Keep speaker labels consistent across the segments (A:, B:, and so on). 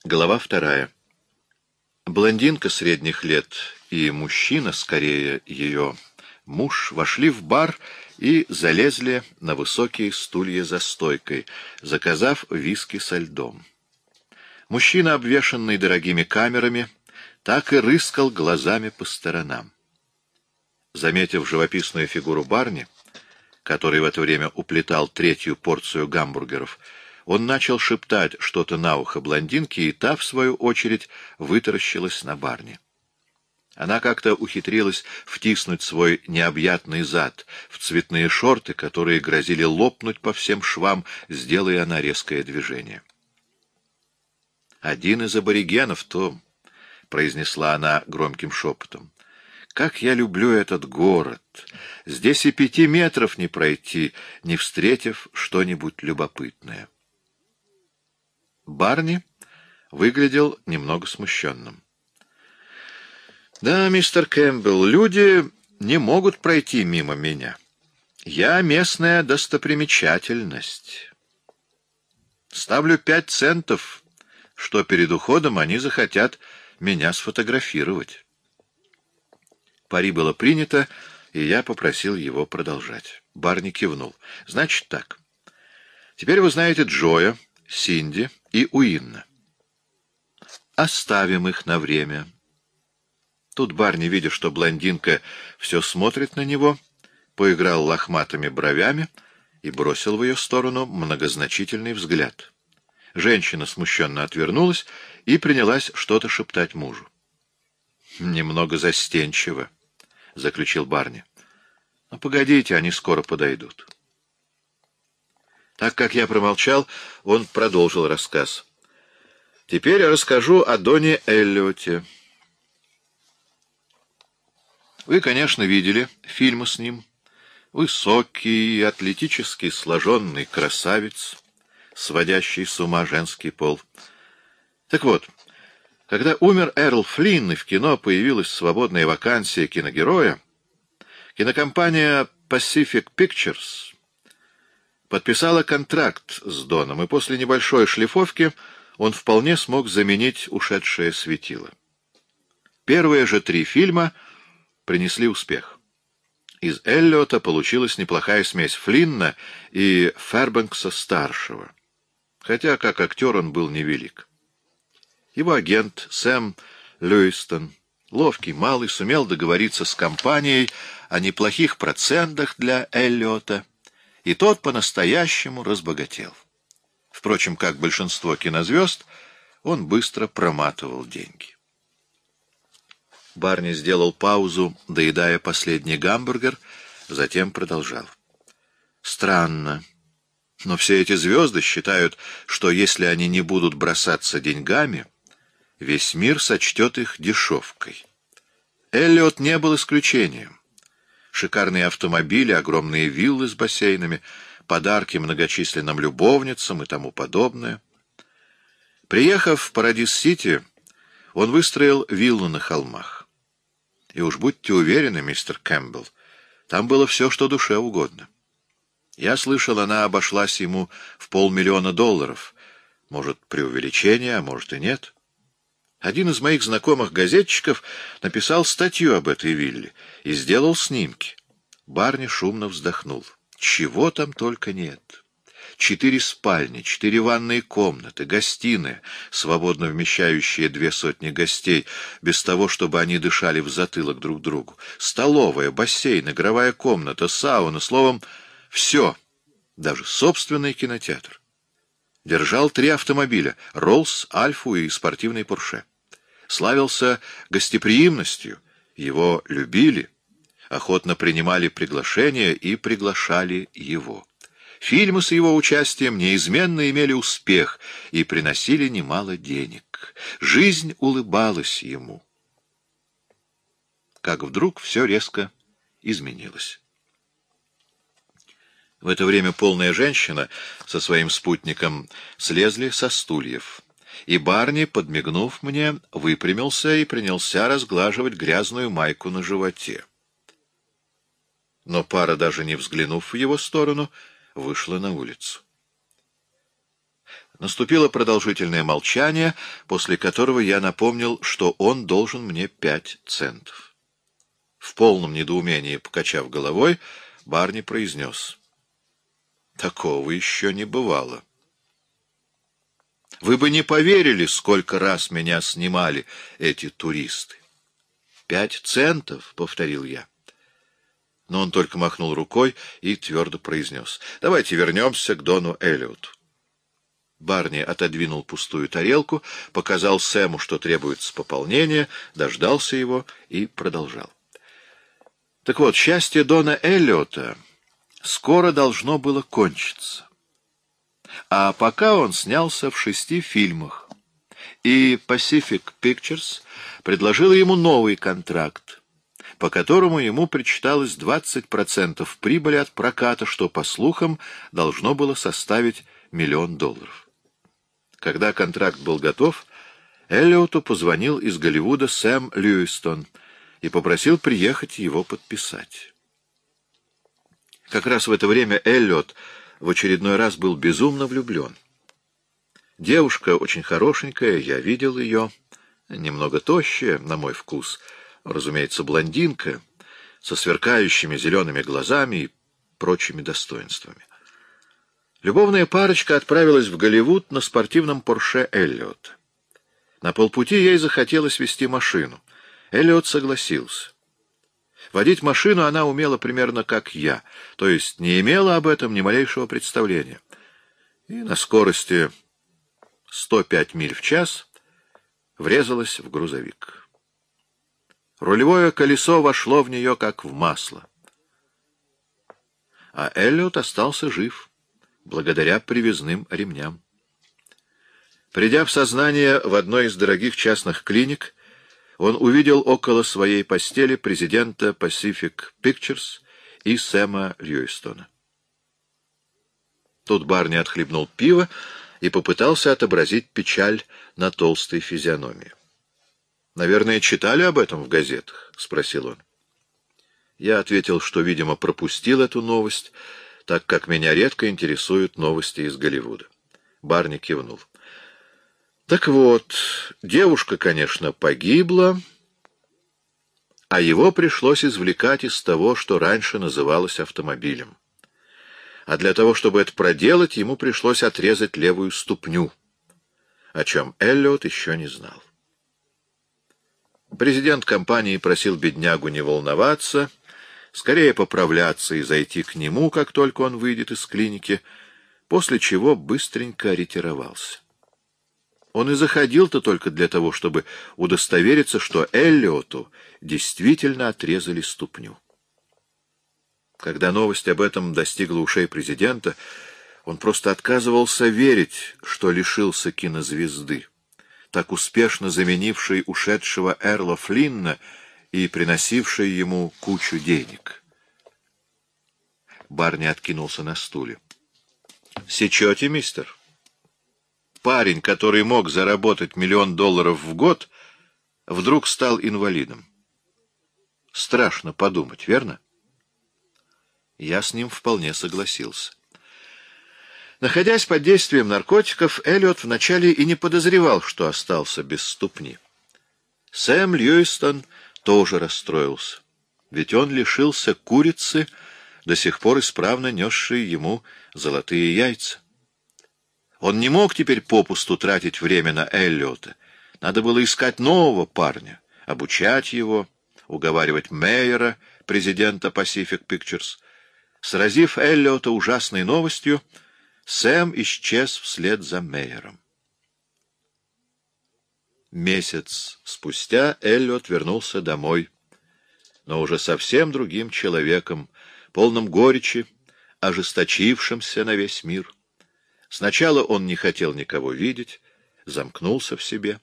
A: Глава 2. Блондинка средних лет и мужчина, скорее ее муж, вошли в бар и залезли на высокие стулья за стойкой, заказав виски со льдом. Мужчина, обвешанный дорогими камерами, так и рыскал глазами по сторонам. Заметив живописную фигуру Барни, который в это время уплетал третью порцию гамбургеров, он начал шептать что-то на ухо блондинке, и та, в свою очередь, вытаращилась на Барни. Она как-то ухитрилась втиснуть свой необъятный зад в цветные шорты, которые грозили лопнуть по всем швам, сделая она резкое движение. «Один из аборигенов, Том», — произнесла она громким шепотом. «Как я люблю этот город! Здесь и 5 метров не пройти, не встретив что-нибудь любопытное». Барни выглядел немного смущенным. «Да, мистер Кэмпбелл, люди не могут пройти мимо меня. Я местная достопримечательность. Ставлю 5 центов, что перед уходом они захотят меня сфотографировать». Пари было принято, и я попросил его продолжать. Барни кивнул. «Значит так. Теперь вы знаете Джоя, Синди и Уинна. Оставим их на время». Тут Барни, видя, что блондинка все смотрит на него, поиграл лохматыми бровями и бросил в ее сторону многозначительный взгляд. Женщина смущенно отвернулась и принялась что-то шептать мужу. «Немного застенчиво», — заключил Барни. «Но погодите, они скоро подойдут». Так как я промолчал, он продолжил рассказ. «Теперь я расскажу о Доне Эллиоте. Вы, конечно, видели фильмы с ним. Высокий, атлетически сложенный красавец, сводящий с ума женский пол. Так вот, когда умер Эрл Флинн и в кино появилась свободная вакансия киногероя, кинокомпания Pacific Pictures подписала контракт с Доном, и после небольшой шлифовки он вполне смог заменить ушедшее светило. Первые же 3 фильма принесли успех. Из Эллиота получилась неплохая смесь Флинна и Фербенкса-старшего, хотя как актер он был невелик. Его агент Сэм Льюистон, ловкий малый, сумел договориться с компанией о неплохих процентах для Эллиота, и тот по-настоящему разбогател. Впрочем, как большинство кинозвезд, он быстро проматывал деньги. Барни сделал паузу, доедая последний гамбургер, затем продолжал. Странно, но все эти звезды считают, что если они не будут бросаться деньгами, весь мир сочтет их дешевкой. Эллиот не был исключением. Шикарные автомобили, огромные виллы с бассейнами, подарки многочисленным любовницам и тому подобное. Приехав в Парадис-Сити, он выстроил виллу на холмах. И уж будьте уверены, мистер Кэмпбелл, там было все, что душе угодно. Я слышал, она обошлась ему в $500 000. Может, преувеличение, а может и нет. Один из моих знакомых газетчиков написал статью об этой вилле и сделал снимки. Барни шумно вздохнул. Чего там только нет. 4 спальни, 4 ванные комнаты, гостиная, свободно вмещающие 200 гостей, без того, чтобы они дышали в затылок друг другу, столовая, бассейн, игровая комната, сауна, словом, все, даже собственный кинотеатр. Держал 3 автомобиля — Роллс, Альфу и спортивный Порше. Славился гостеприимностью, его любили, охотно принимали приглашения и приглашали его. Фильмы с его участием неизменно имели успех и приносили немало денег. Жизнь улыбалась ему. Как вдруг все резко изменилось. В это время полная женщина со своим спутником слезли со стульев, и Барни, подмигнув мне, выпрямился и принялся разглаживать грязную майку на животе. Но пара, даже не взглянув в его сторону, вышла на улицу. Наступило продолжительное молчание, после которого я напомнил, что он должен мне 5 центов. В полном недоумении, покачав головой, Барни произнес: «Такого еще не бывало. Вы бы не поверили, сколько раз меня снимали эти туристы». 5 центов, — повторил я. Но он только махнул рукой и твердо произнес: «Давайте вернемся к Дону Эллиоту». Барни отодвинул пустую тарелку, показал Сэму, что требуется пополнение, дождался его и продолжал. Так вот, счастье Дона Эллиота скоро должно было кончиться. А пока он снялся в 6 фильмах, и Pacific Pictures предложила ему новый контракт, по которому ему причиталось 20% прибыли от проката, что, по слухам, должно было составить $1 миллион. Когда контракт был готов, Эллиоту позвонил из Голливуда Сэм Льюистон и попросил приехать его подписать. Как раз в это время Эллиот в очередной раз был безумно влюблен. Девушка очень хорошенькая, я видел ее, немного тощая, на мой вкус, разумеется, блондинка, со сверкающими зелеными глазами и прочими достоинствами. Любовная парочка отправилась в Голливуд на спортивном Порше Эллиота. На полпути ей захотелось вести машину. Эллиот согласился. Водить машину она умела примерно как я, то есть не имела об этом ни малейшего представления. И на скорости 105 миль в час врезалась в грузовик. Рулевое колесо вошло в нее как в масло. А Эллиот остался жив, благодаря привязным ремням. Придя в сознание в одной из дорогих частных клиник, он увидел около своей постели президента Pacific Pictures и Сэма Льюистона. Тут Барни отхлебнул пиво и попытался отобразить печаль на толстой физиономии. «Наверное, читали об этом в газетах?» — спросил он. Я ответил, что, видимо, пропустил эту новость, так как меня редко интересуют новости из Голливуда. Барни кивнул. Так вот, девушка, конечно, погибла, а его пришлось извлекать из того, что раньше называлось автомобилем. А для того, чтобы это проделать, ему пришлось отрезать левую ступню, о чем Эллиот еще не знал. Президент компании просил беднягу не волноваться, скорее поправляться и зайти к нему, как только он выйдет из клиники, после чего быстренько ретировался. Он и заходил-то только для того, чтобы удостовериться, что Эллиоту действительно отрезали ступню. Когда новость об этом достигла ушей президента, он просто отказывался верить, что лишился кинозвезды, так успешно заменившей ушедшего Эрла Флинна и приносившей ему кучу денег. Барни откинулся на стуле. «Сечете, мистер? Парень, который мог заработать $1 миллион в год, вдруг стал инвалидом. Страшно подумать, верно?» Я с ним вполне согласился. Находясь под действием наркотиков, Эллиот вначале и не подозревал, что остался без ступни. Сэм Льюистон тоже расстроился, ведь он лишился курицы, до сих пор исправно несшей ему золотые яйца. Он не мог теперь попусту тратить время на Эллиота. Надо было искать нового парня, обучать его, уговаривать Мейера, президента Pacific Pictures. Сразив Эллиота ужасной новостью, Сэм исчез вслед за Мейером. Месяц спустя Эллиот вернулся домой, но уже совсем другим человеком, полным горечи, ожесточившимся на весь мир. Сначала он не хотел никого видеть, замкнулся в себе.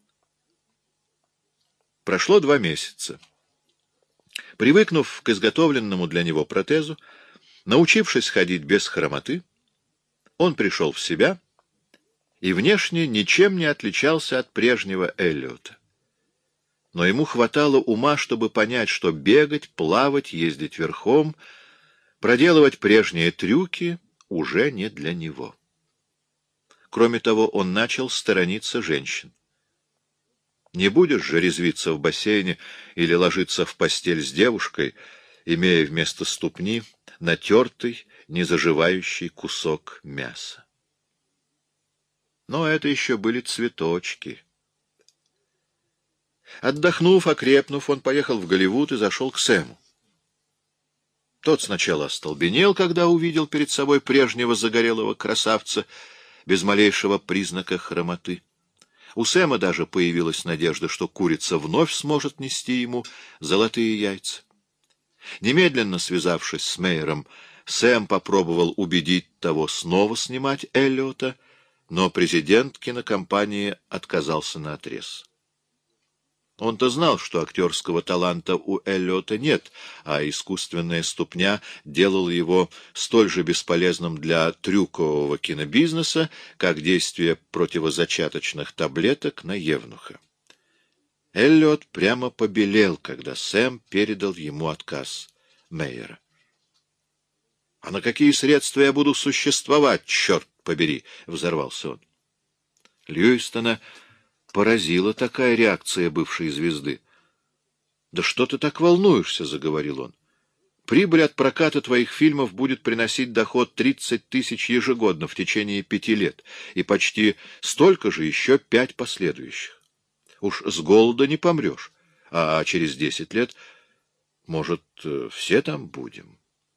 A: Прошло 2 месяца. Привыкнув к изготовленному для него протезу, научившись ходить без хромоты, он пришел в себя и внешне ничем не отличался от прежнего Эллиота. Но ему хватало ума, чтобы понять, что бегать, плавать, ездить верхом, проделывать прежние трюки уже не для него. Кроме того, он начал сторониться женщин. Не будешь же резвиться в бассейне или ложиться в постель с девушкой, имея вместо ступни натертый, незаживающий кусок мяса. Но это еще были цветочки. Отдохнув, окрепнув, он поехал в Голливуд и зашел к Сэму. Тот сначала остолбенел, когда увидел перед собой прежнего загорелого красавца, без малейшего признака хромоты. У Сэма даже появилась надежда, что курица вновь сможет нести ему золотые яйца. Немедленно связавшись с Мейером, Сэм попробовал убедить того снова снимать Эллиота, но президент кинокомпании отказался наотрез. Он-то знал, что актерского таланта у Эллиота нет, а искусственная ступня делала его столь же бесполезным для трюкового кинобизнеса, как действие противозачаточных таблеток на евнуха. Эллиот прямо побелел, когда Сэм передал ему отказ Мейера. — А на какие средства я буду существовать, черт побери? — взорвался он. Льюистона поразила такая реакция бывшей звезды. — Да что ты так волнуешься? — заговорил он. — Прибыль от проката твоих фильмов будет приносить доход 30 тысяч ежегодно в течение 5 лет, и почти столько же еще 5 последующих. Уж с голода не помрешь, а через 10 лет, может, все там будем.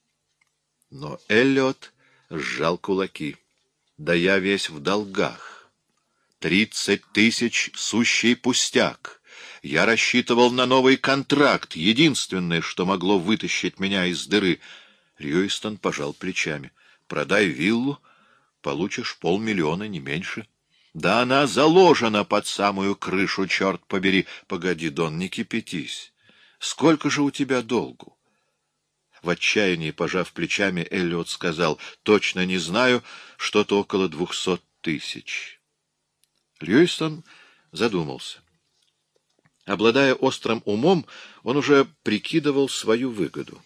A: Но Эллиот сжал кулаки. Да я весь в долгах. 30 тысяч — сущий пустяк. Я рассчитывал на новый контракт, единственное, что могло вытащить меня из дыры. Льюистон пожал плечами. Продай виллу, получишь 500 000, не меньше. Да она заложена под самую крышу, черт побери. Погоди, Дон, не кипятись. Сколько же у тебя долгу? В отчаянии, пожав плечами, Эллиот сказал: точно не знаю, что-то около 200 тысяч. Льюистон задумался. Обладая острым умом, он уже прикидывал свою выгоду.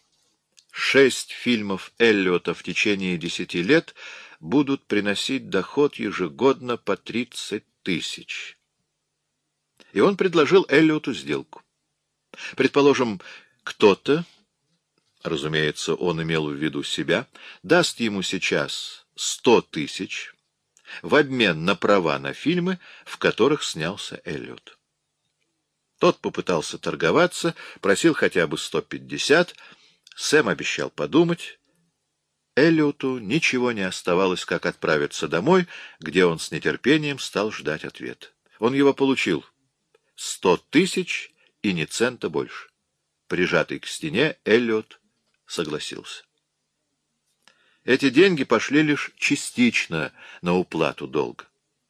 A: 6 фильмов Эллиота в течение 10 лет будут приносить доход ежегодно по 30 тысяч. И он предложил Эллиоту сделку. Предположим, кто-то, разумеется, он имел в виду себя, даст ему сейчас 100 тысяч в обмен на права на фильмы, в которых снялся Эллиот. Тот попытался торговаться, просил хотя бы 150. Сэм обещал подумать. Эллиоту ничего не оставалось, как отправиться домой, где он с нетерпением стал ждать ответ. Он его получил. 100 тысяч и ни цента больше. Прижатый к стене, Эллиот согласился. Эти деньги пошли лишь частично на уплату долга.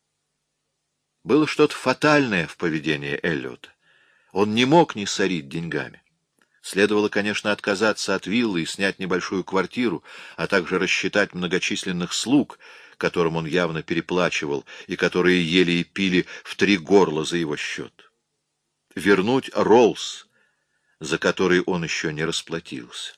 A: Было что-то фатальное в поведении Эллиота. Он не мог не сорить деньгами. Следовало, конечно, отказаться от виллы и снять небольшую квартиру, а также рассчитать многочисленных слуг, которым он явно переплачивал и которые ели и пили в 3 горла за его счет. Вернуть Роллс, за который он еще не расплатился.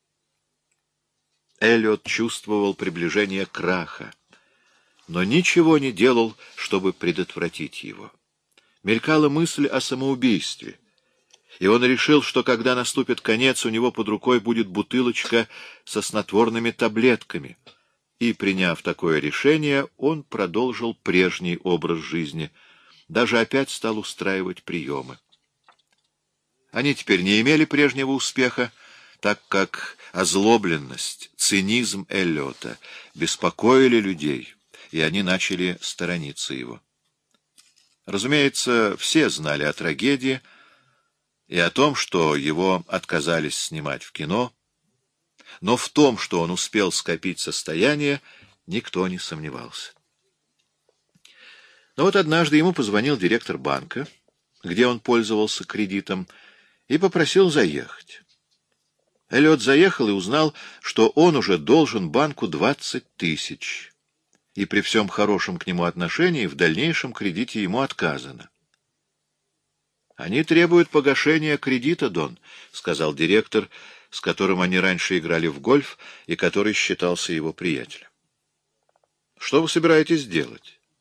A: Эллиот чувствовал приближение краха, но ничего не делал, чтобы предотвратить его. Мелькала мысль о самоубийстве, и он решил, что когда наступит конец, у него под рукой будет бутылочка со снотворными таблетками, и, приняв такое решение, он продолжил прежний образ жизни, даже опять стал устраивать приемы. Они теперь не имели прежнего успеха, так как озлобленность, цинизм Эллиота беспокоили людей, и они начали сторониться его. Разумеется, все знали о трагедии и о том, что его отказались снимать в кино, но в том, что он успел скопить состояние, никто не сомневался. Но вот однажды ему позвонил директор банка, где он пользовался кредитом, и попросил заехать. Эллиот заехал и узнал, что он уже должен банку 20 тысяч, и при всем хорошем к нему отношении в дальнейшем кредите ему отказано. «Они требуют погашения кредита, Дон», — сказал директор, с которым они раньше играли в гольф и который считался его приятелем. «Что вы собираетесь делать?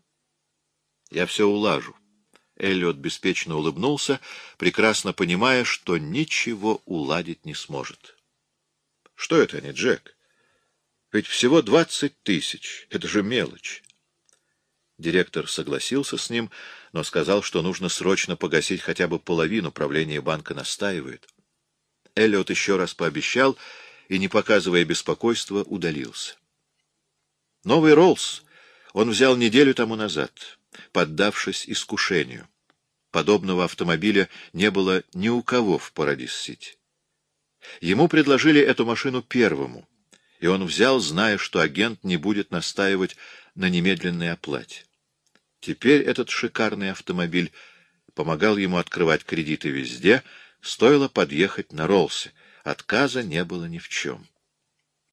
A: Я все улажу. Эллиот беспечно улыбнулся, прекрасно понимая, что ничего уладить не сможет. — Что это они, Джек? Ведь всего 20 тысяч. Это же мелочь. Директор согласился с ним, но сказал, что нужно срочно погасить хотя бы половину, правление банка настаивает. Эллиот еще раз пообещал и, не показывая беспокойства, удалился. Новый Роллс он взял неделю тому назад, поддавшись искушению. Подобного автомобиля не было ни у кого в Парадис-Сити. Ему предложили эту машину первому, и он взял, зная, что агент не будет настаивать на немедленной оплате. Теперь этот шикарный автомобиль помогал ему открывать кредиты везде, стоило подъехать на Роллсе. Отказа не было ни в чем.